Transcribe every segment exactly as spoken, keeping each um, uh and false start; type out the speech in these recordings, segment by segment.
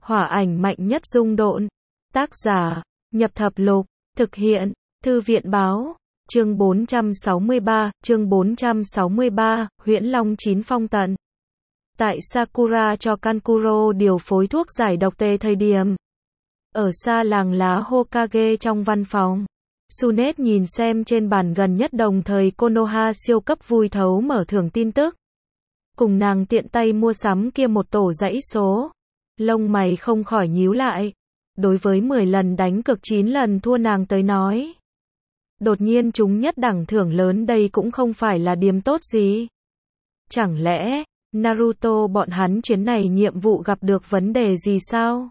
Hỏa ảnh mạnh nhất dung độn. Tác giả, Nhập Thập Lục. Thực hiện, Thư viện Báo. Chương bốn trăm sáu mươi ba, chương bốn trăm sáu mươi ba, Huyễn Long Chín Phong Tận. Tại Sakura cho Kankuro điều phối thuốc giải độc tê thời điểm. Ở xa làng lá Hokage trong văn phòng. Tsunet nhìn xem trên bàn gần nhất đồng thời Konoha siêu cấp vui thấu mở thưởng tin tức. Cùng nàng tiện tay mua sắm kia một tổ dãy số. Lông mày không khỏi nhíu lại. Đối với mười lần đánh cực chín lần thua nàng tới nói. Đột nhiên chúng nhất đẳng thưởng lớn đây cũng không phải là điểm tốt gì. Chẳng lẽ, Naruto bọn hắn chuyến này nhiệm vụ gặp được vấn đề gì sao?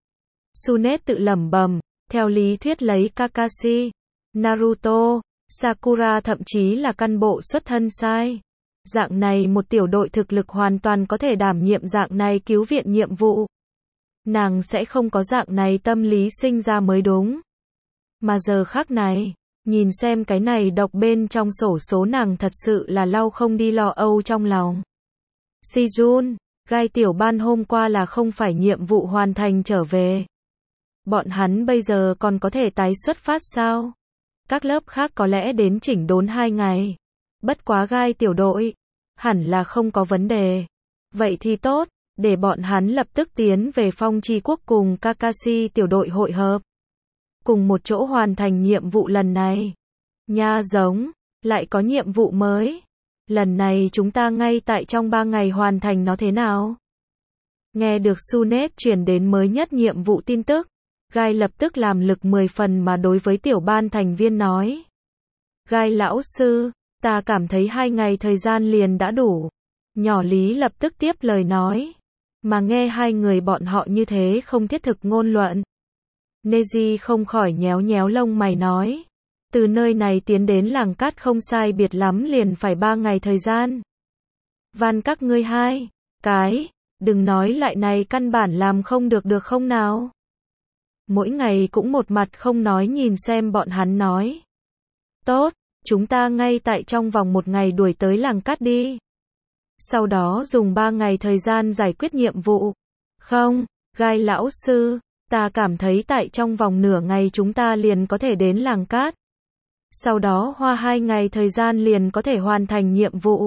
Tsunet tự lẩm bẩm, theo lý thuyết lấy Kakashi, Naruto, Sakura thậm chí là căn bộ xuất thân sai. Dạng này một tiểu đội thực lực hoàn toàn có thể đảm nhiệm dạng này cứu viện nhiệm vụ. Nàng sẽ không có dạng này tâm lý sinh ra mới đúng. Mà giờ khắc này, nhìn xem cái này độc bên trong sổ số nàng thật sự là lau không đi lo âu trong lòng. Sejun, gai tiểu ban hôm qua là không phải nhiệm vụ hoàn thành trở về. Bọn hắn bây giờ còn có thể tái xuất phát sao? Các lớp khác có lẽ đến chỉnh đốn hai ngày. Bất quá gai tiểu đội, hẳn là không có vấn đề. Vậy thì tốt, để bọn hắn lập tức tiến về Phong Chi Quốc cùng Kakashi tiểu đội hội hợp. Cùng một chỗ hoàn thành nhiệm vụ lần này. Nha giống, lại có nhiệm vụ mới. Lần này chúng ta ngay tại trong ba ngày hoàn thành nó thế nào? Nghe được Tsunet truyền đến mới nhất nhiệm vụ tin tức. Gai lập tức làm lực mười phần mà đối với tiểu ban thành viên nói. Gai lão sư, ta cảm thấy hai ngày thời gian liền đã đủ. Nhỏ Lý lập tức tiếp lời nói. Mà nghe hai người bọn họ như thế không thiết thực ngôn luận. Neji không khỏi nhéo nhéo lông mày nói. Từ nơi này tiến đến làng cát không sai biệt lắm liền phải ba ngày thời gian. Van các ngươi hai, cái, đừng nói lại này căn bản làm không được được không nào. Mỗi ngày cũng một mặt không nói nhìn xem bọn hắn nói. Tốt, chúng ta ngay tại trong vòng một ngày đuổi tới làng cát đi. Sau đó dùng ba ngày thời gian giải quyết nhiệm vụ. Không, gai lão sư, ta cảm thấy tại trong vòng nửa ngày chúng ta liền có thể đến làng cát. Sau đó hoa hai ngày thời gian liền có thể hoàn thành nhiệm vụ.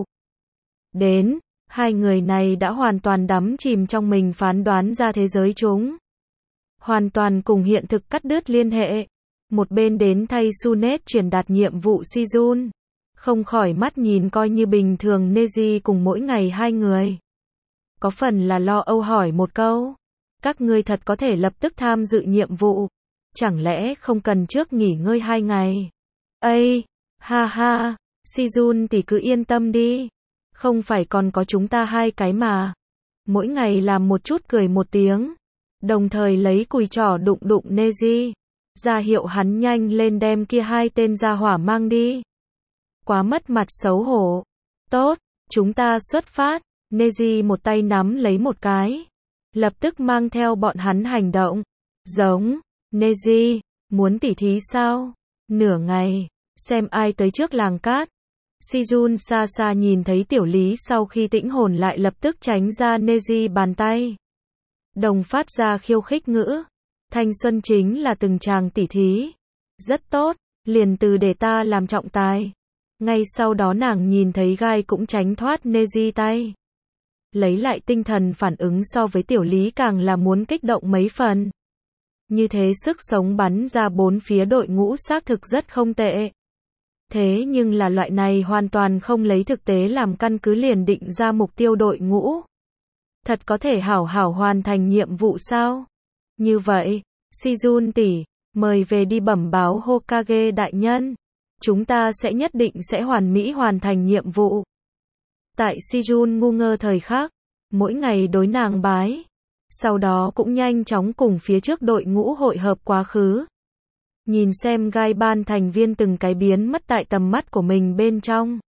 Đến, hai người này đã hoàn toàn đắm chìm trong mình phán đoán ra thế giới chúng. Hoàn toàn cùng hiện thực cắt đứt liên hệ. Một bên đến thay Tsunet truyền đạt nhiệm vụ Sejun. Không khỏi mắt nhìn coi như bình thường Neji cùng mỗi ngày hai người. Có phần là lo âu hỏi một câu. Các ngươi thật có thể lập tức tham dự nhiệm vụ. Chẳng lẽ không cần trước nghỉ ngơi hai ngày? Ây, ha ha, Sejun thì cứ yên tâm đi. Không phải còn có chúng ta hai cái mà. Mỗi ngày làm một chút cười một tiếng. Đồng thời lấy cùi trỏ đụng đụng Neji. Ra hiệu hắn nhanh lên đem kia hai tên gia hỏa mang đi. Quá mất mặt xấu hổ. Tốt, chúng ta xuất phát. Neji một tay nắm lấy một cái. Lập tức mang theo bọn hắn hành động. Giống, Neji, muốn tỉ thí sao? Nửa ngày, xem ai tới trước làng cát. Sejun xa xa nhìn thấy tiểu lý sau khi tĩnh hồn lại lập tức tránh ra Neji bàn tay. Đồng phát ra khiêu khích ngữ. Thanh xuân chính là từng chàng tỉ thí. Rất tốt, liền từ để ta làm trọng tài. Ngay sau đó nàng nhìn thấy gai cũng tránh thoát Neji tay. Lấy lại tinh thần phản ứng so với tiểu lý càng là muốn kích động mấy phần. Như thế sức sống bắn ra bốn phía đội ngũ xác thực rất không tệ. Thế nhưng là loại này hoàn toàn không lấy thực tế làm căn cứ liền định ra mục tiêu đội ngũ. Thật có thể hảo hảo hoàn thành nhiệm vụ sao? Như vậy, Sejun tỷ, mời về đi bẩm báo Hokage đại nhân. Chúng ta sẽ nhất định sẽ hoàn mỹ hoàn thành nhiệm vụ. Tại Sejun ngu ngơ thời khắc, mỗi ngày đối nàng bái. Sau đó cũng nhanh chóng cùng phía trước đội ngũ hội hợp quá khứ. Nhìn xem gai ban thành viên từng cái biến mất tại tầm mắt của mình bên trong.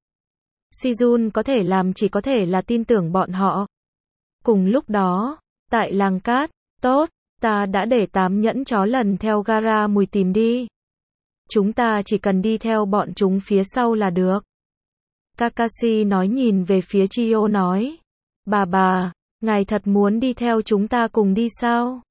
Sejun có thể làm chỉ có thể là tin tưởng bọn họ. Cùng lúc đó, tại làng cát, tốt, ta đã để tám nhẫn chó lần theo gara mùi tìm đi. Chúng ta chỉ cần đi theo bọn chúng phía sau là được. Kakashi nói nhìn về phía Chiyo nói. Bà bà, ngài thật muốn đi theo chúng ta cùng đi sao?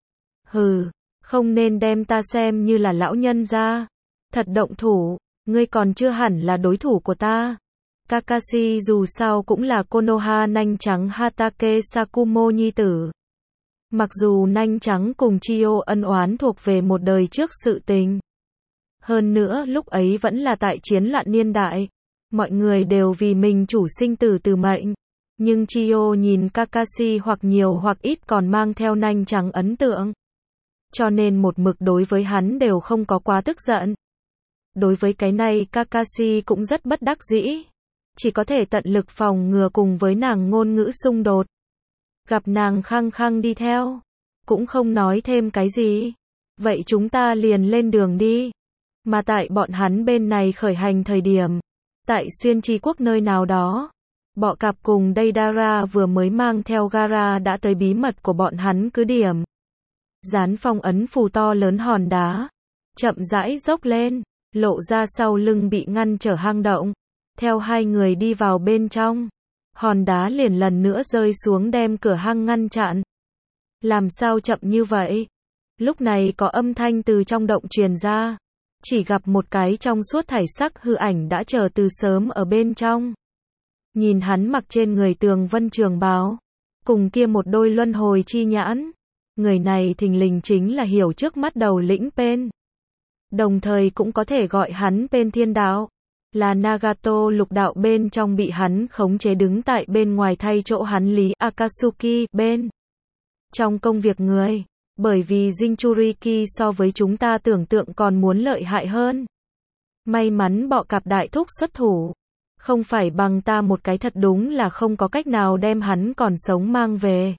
Hừ, không nên đem ta xem như là lão nhân gia. Thật động thủ, ngươi còn chưa hẳn là đối thủ của ta. Kakashi dù sao cũng là Konoha nanh trắng Hatake Sakumo nhi tử. Mặc dù nanh trắng cùng Chiyo ân oán thuộc về một đời trước sự tình. Hơn nữa lúc ấy vẫn là tại chiến loạn niên đại. Mọi người đều vì mình chủ sinh tử từ mệnh. Nhưng Chiyo nhìn Kakashi hoặc nhiều hoặc ít còn mang theo nanh trắng ấn tượng. Cho nên một mực đối với hắn đều không có quá tức giận. Đối với cái này Kakashi cũng rất bất đắc dĩ. Chỉ có thể tận lực phòng ngừa cùng với nàng ngôn ngữ xung đột. Gặp nàng khăng khăng đi theo. Cũng không nói thêm cái gì. Vậy chúng ta liền lên đường đi. Mà tại bọn hắn bên này khởi hành thời điểm. Tại xuyên tri quốc nơi nào đó. Bọ cạp cùng Deidara vừa mới mang theo Gaara đã tới bí mật của bọn hắn cứ điểm. Dán phong ấn phù to lớn hòn đá. Chậm rãi dốc lên. Lộ ra sau lưng bị ngăn trở hang động. Theo hai người đi vào bên trong. Hòn đá liền lần nữa rơi xuống đem cửa hang ngăn chặn. Làm sao chậm như vậy? Lúc này có âm thanh từ trong động truyền ra. Chỉ gặp một cái trong suốt thải sắc hư ảnh đã chờ từ sớm ở bên trong. Nhìn hắn mặc trên người tường vân trường bào. Cùng kia một đôi luân hồi chi nhãn. Người này thình lình chính là hiểu trước mắt đầu lĩnh Pain. Đồng thời cũng có thể gọi hắn Pain Thiên Đạo. Là Nagato lục đạo bên trong bị hắn khống chế đứng tại bên ngoài thay chỗ hắn Lý Akatsuki bên. Trong công việc người. Bởi vì Jinchuriki so với chúng ta tưởng tượng còn muốn lợi hại hơn. May mắn bọ cạp đại thúc xuất thủ. Không phải bằng ta một cái thật đúng là không có cách nào đem hắn còn sống mang về.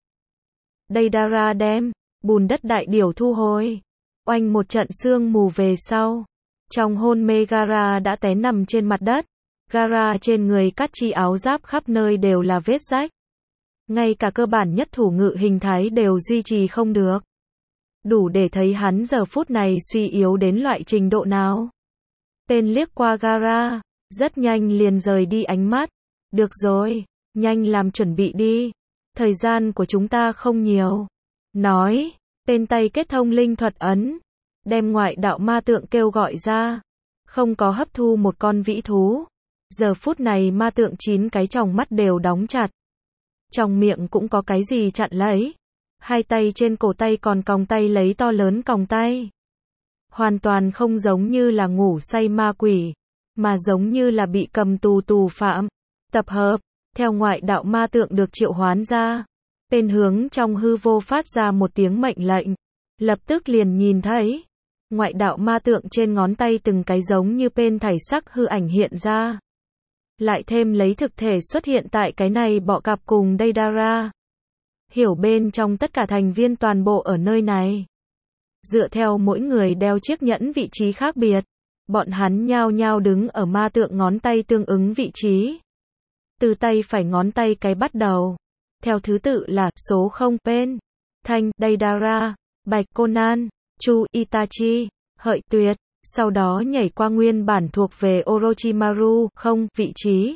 Deidara đem bùn đất đại điểu thu hồi. Oanh một trận sương mù về sau. Trong hôn mê Gaara đã té nằm trên mặt đất. Gaara trên người cắt chi áo giáp khắp nơi đều là vết rách. Ngay cả cơ bản nhất thủ ngự hình thái đều duy trì không được. Đủ để thấy hắn giờ phút này suy yếu đến loại trình độ nào. Pain liếc qua Gaara. Rất nhanh liền rời đi ánh mắt. Được rồi, nhanh làm chuẩn bị đi. Thời gian của chúng ta không nhiều. Nói, Pain tay kết thông linh thuật ấn. Đem ngoại đạo ma tượng kêu gọi ra. Không có hấp thu một con vĩ thú. Giờ phút này ma tượng chín cái tròng mắt đều đóng chặt. Trong miệng cũng có cái gì chặn lấy. Hai tay trên cổ tay còn còng tay lấy to lớn còng tay. Hoàn toàn không giống như là ngủ say ma quỷ. Mà giống như là bị cầm tù tù phạm. Tập hợp. Theo ngoại đạo ma tượng được triệu hoán ra. Pain hướng trong hư vô phát ra một tiếng mệnh lệnh. Lập tức liền nhìn thấy. Ngoại đạo ma tượng trên ngón tay từng cái giống như Pain thảy sắc hư ảnh hiện ra. Lại thêm lấy thực thể xuất hiện tại cái này bọ cạp cùng Deidara. Hiểu bên trong tất cả thành viên toàn bộ ở nơi này. Dựa theo mỗi người đeo chiếc nhẫn vị trí khác biệt. Bọn hắn nhao nhao đứng ở ma tượng ngón tay tương ứng vị trí. Từ tay phải ngón tay cái bắt đầu. Theo thứ tự là số không Pain, Thanh, Deidara, Bạch Conan, Chu Itachi, Hợi Tuyệt. Sau đó nhảy qua nguyên bản thuộc về Orochimaru, không, vị trí.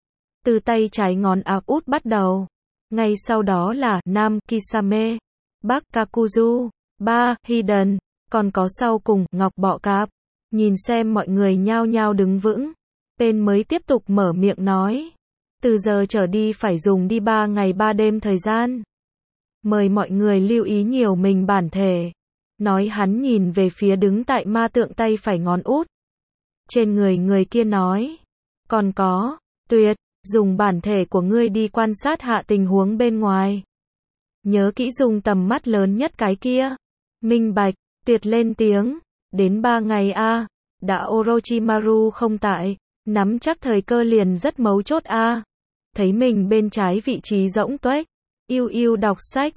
Từ tay trái ngón áp út bắt đầu. Ngay sau đó là Nam Kisame, Bắc Kakuzu, ba Hiden, còn có sau cùng Ngọc Bọ Cạp. Nhìn xem mọi người nhao nhao đứng vững. Pain mới tiếp tục mở miệng nói. Từ giờ trở đi phải dùng đi ba ngày ba đêm thời gian. Mời mọi người lưu ý nhiều mình bản thể. Nói hắn nhìn về phía đứng tại ma tượng tay phải ngón út. Trên người người kia nói. Còn có, Tuyệt, dùng bản thể của ngươi đi quan sát hạ tình huống bên ngoài. Nhớ kỹ dùng tầm mắt lớn nhất cái kia. Minh Bạch, Tuyệt lên tiếng. Đến ba ngày a à, đã Orochimaru không tại. Nắm chắc thời cơ liền rất mấu chốt a à. Thấy mình bên trái vị trí rỗng tuếch. Yêu yêu đọc sách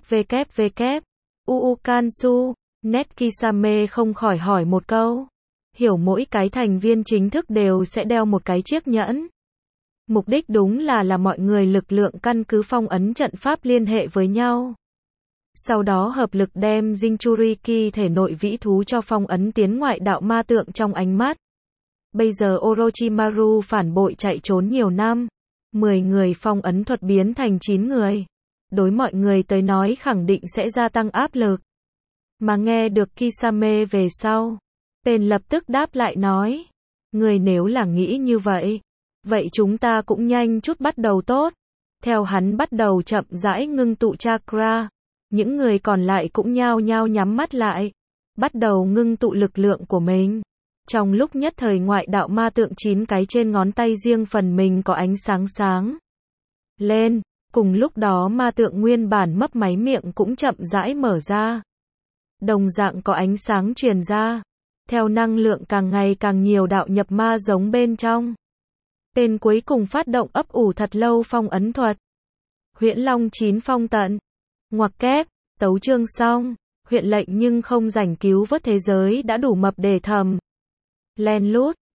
www. Uukansu. Net Kisame không khỏi hỏi một câu. Hiểu mỗi cái thành viên chính thức đều sẽ đeo một cái chiếc nhẫn. Mục đích đúng là là mọi người lực lượng căn cứ phong ấn trận pháp liên hệ với nhau. Sau đó hợp lực đem Jinchuriki thể nội vĩ thú cho phong ấn tiến ngoại đạo ma tượng trong ánh mắt. Bây giờ Orochimaru phản bội chạy trốn nhiều năm. mười người phong ấn thuật biến thành chín người. Đối mọi người tới nói khẳng định sẽ gia tăng áp lực. Mà nghe được Kisame về sau, Pain lập tức đáp lại nói, người nếu là nghĩ như vậy, vậy chúng ta cũng nhanh chút bắt đầu tốt. Theo hắn bắt đầu chậm rãi ngưng tụ chakra, những người còn lại cũng nhao nhao nhắm mắt lại, bắt đầu ngưng tụ lực lượng của mình. Trong lúc nhất thời ngoại đạo ma tượng chín cái trên ngón tay riêng phần mình có ánh sáng sáng lên, cùng lúc đó ma tượng nguyên bản mấp máy miệng cũng chậm rãi mở ra. Đồng dạng có ánh sáng truyền ra, theo năng lượng càng ngày càng nhiều đạo nhập ma giống bên trong. Bên cuối cùng phát động ấp ủ thật lâu phong ấn thuật. Huyễn Long chín phong tận. Ngoặc kép, tấu chương xong, huyện lệnh nhưng không rảnh cứu vớt thế giới đã đủ mập để thầm. Len lút,